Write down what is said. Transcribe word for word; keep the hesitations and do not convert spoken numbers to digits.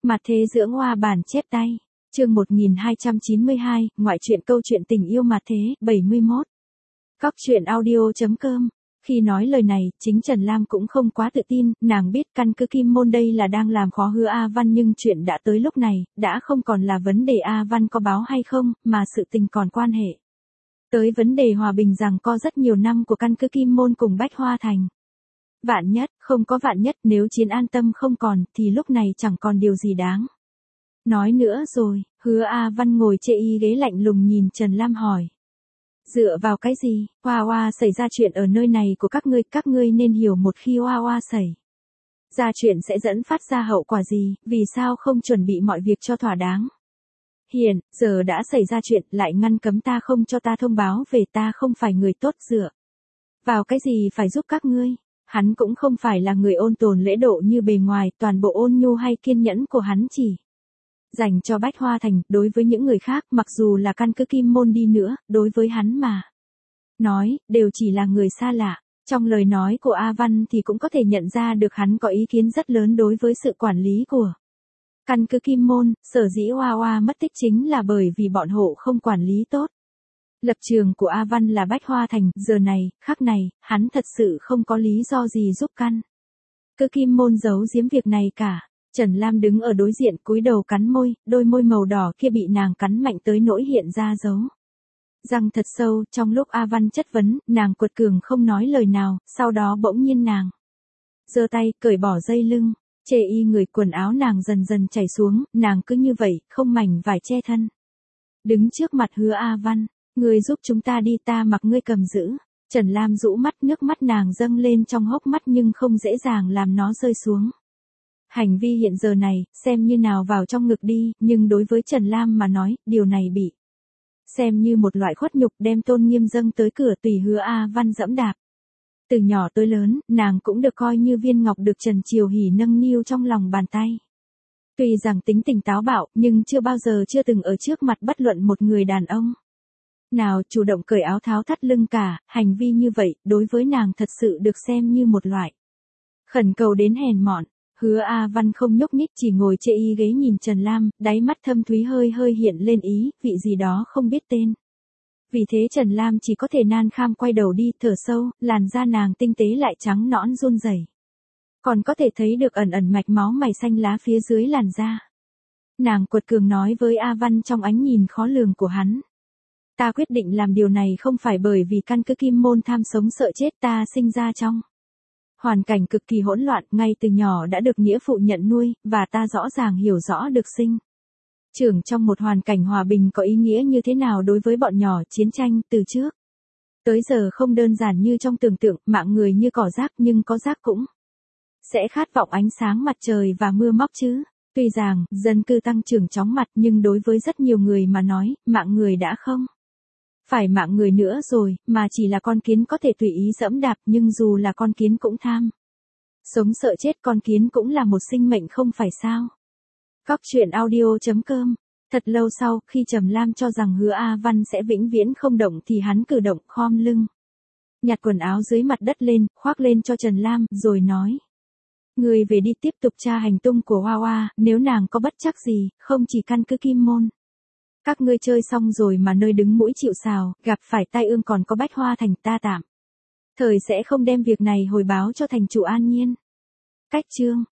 Mặt thế dưỡng hoa bản chép tay. Chương một nghìn hai trăm chín mươi hai, ngoại truyện câu chuyện tình yêu mặt thế, bảy mươi mốt. Góc truyện audio.com. Khi nói lời này, chính Trần Lam cũng không quá tự tin, nàng biết căn cứ Kim Môn đây là đang làm khó Hứa A Văn, nhưng chuyện đã tới lúc này, đã không còn là vấn đề A Văn có báo hay không, mà sự tình còn quan hệ tới vấn đề hòa bình rằng có rất nhiều năm của căn cứ Kim Môn cùng Bách Hoa Thành. Vạn nhất, không có vạn nhất, nếu Chiến an tâm không còn, thì lúc này chẳng còn điều gì đáng nói nữa rồi. Hứa A Văn ngồi chê y ghế lạnh lùng nhìn Trần Lam hỏi. Dựa vào cái gì? Hoa hoa xảy ra chuyện ở nơi này của các ngươi, các ngươi nên hiểu một khi hoa hoa xảy ra chuyện sẽ dẫn phát ra hậu quả gì, vì sao không chuẩn bị mọi việc cho thỏa đáng? Hiện giờ đã xảy ra chuyện, lại ngăn cấm ta không cho ta thông báo về, ta không phải người tốt, dựa vào cái gì phải giúp các ngươi? Hắn cũng không phải là người ôn tồn lễ độ như bề ngoài, toàn bộ ôn nhu hay kiên nhẫn của hắn chỉ dành cho Bách Hoa Thành, đối với những người khác, mặc dù là căn cứ Kim Môn đi nữa, đối với hắn mà nói, đều chỉ là người xa lạ. Trong lời nói của A Văn thì cũng có thể nhận ra được hắn có ý kiến rất lớn đối với sự quản lý của căn cứ Kim Môn. Sở dĩ Hoa Hoa mất tích chính là bởi vì bọn hộ không quản lý tốt. Lập trường của A Văn là Bách Hoa Thành, giờ này, khắc này, hắn thật sự không có lý do gì giúp căn cứ Kim Môn giấu giếm việc này cả. Trần Lam đứng ở đối diện, cúi đầu cắn môi, đôi môi màu đỏ kia bị nàng cắn mạnh tới nỗi hiện ra dấu răng thật sâu. Trong lúc A Văn chất vấn, nàng quật cường không nói lời nào, sau đó bỗng nhiên nàng giơ tay, cởi bỏ dây lưng, chê y người, quần áo nàng dần dần chảy xuống, nàng cứ như vậy, không mảnh vải che thân, đứng trước mặt Hứa A Văn. Ngươi giúp chúng ta đi, ta mặc ngươi cầm giữ. Trần Lam rũ mắt, nước mắt nàng dâng lên trong hốc mắt nhưng không dễ dàng làm nó rơi xuống. Hành vi hiện giờ này, xem như nào vào trong ngực đi, nhưng đối với Trần Lam mà nói, điều này bị xem như một loại khuất nhục, đem tôn nghiêm dâng tới cửa, tùy Hứa A Văn dẫm đạp. Từ nhỏ tới lớn, nàng cũng được coi như viên ngọc được Trần Triều Hỷ nâng niu trong lòng bàn tay. Tuy rằng tính tình táo bạo, nhưng chưa bao giờ chưa từng ở trước mặt bất luận một người đàn ông nào chủ động cởi áo tháo thắt lưng cả. Hành vi như vậy, đối với nàng thật sự được xem như một loại khẩn cầu đến hèn mọn. Hứa A Văn không nhúc nhích, chỉ ngồi chê y ghế nhìn Trần Lam, đáy mắt thâm thúy hơi hơi hiện lên ý vị gì đó không biết tên. Vì thế Trần Lam chỉ có thể nan kham quay đầu đi, thở sâu, làn da nàng tinh tế lại trắng nõn run rẩy, còn có thể thấy được ẩn ẩn mạch máu mày xanh lá phía dưới làn da. Nàng quật cường nói với A Văn trong ánh nhìn khó lường của hắn. Ta quyết định làm điều này không phải bởi vì căn cứ Kim Môn tham sống sợ chết, ta sinh ra trong hoàn cảnh cực kỳ hỗn loạn, ngay từ nhỏ đã được nghĩa phụ nhận nuôi, và ta rõ ràng hiểu rõ được sinh trưởng trong một hoàn cảnh hòa bình có ý nghĩa như thế nào đối với bọn nhỏ. Chiến tranh từ trước tới giờ không đơn giản như trong tưởng tượng, mạng người như cỏ rác, nhưng có rác cũng sẽ khát vọng ánh sáng mặt trời và mưa móc chứ. Tuy rằng dân cư tăng trưởng chóng mặt, nhưng đối với rất nhiều người mà nói, mạng người đã không phải mạng người nữa rồi, mà chỉ là con kiến có thể tùy ý dẫm đạp, nhưng dù là con kiến cũng tham sống sợ chết, con kiến cũng là một sinh mệnh không phải sao. Góc truyện audio.com. Thật lâu sau, khi Trầm Lam cho rằng Hứa A Văn sẽ vĩnh viễn không động thì hắn cử động, khom lưng nhặt quần áo dưới mặt đất lên, khoác lên cho Trần Lam, rồi nói. Người về đi, tiếp tục tra hành tung của Hoa Hoa, nếu nàng có bất trắc gì, không chỉ căn cứ Kim Môn các ngươi chơi xong rồi mà nơi đứng mũi chịu sào, gặp phải tai ương còn có Bách Hoa Thành, ta tạm thời sẽ không đem việc này hồi báo cho thành chủ An Nhiên. Cách chương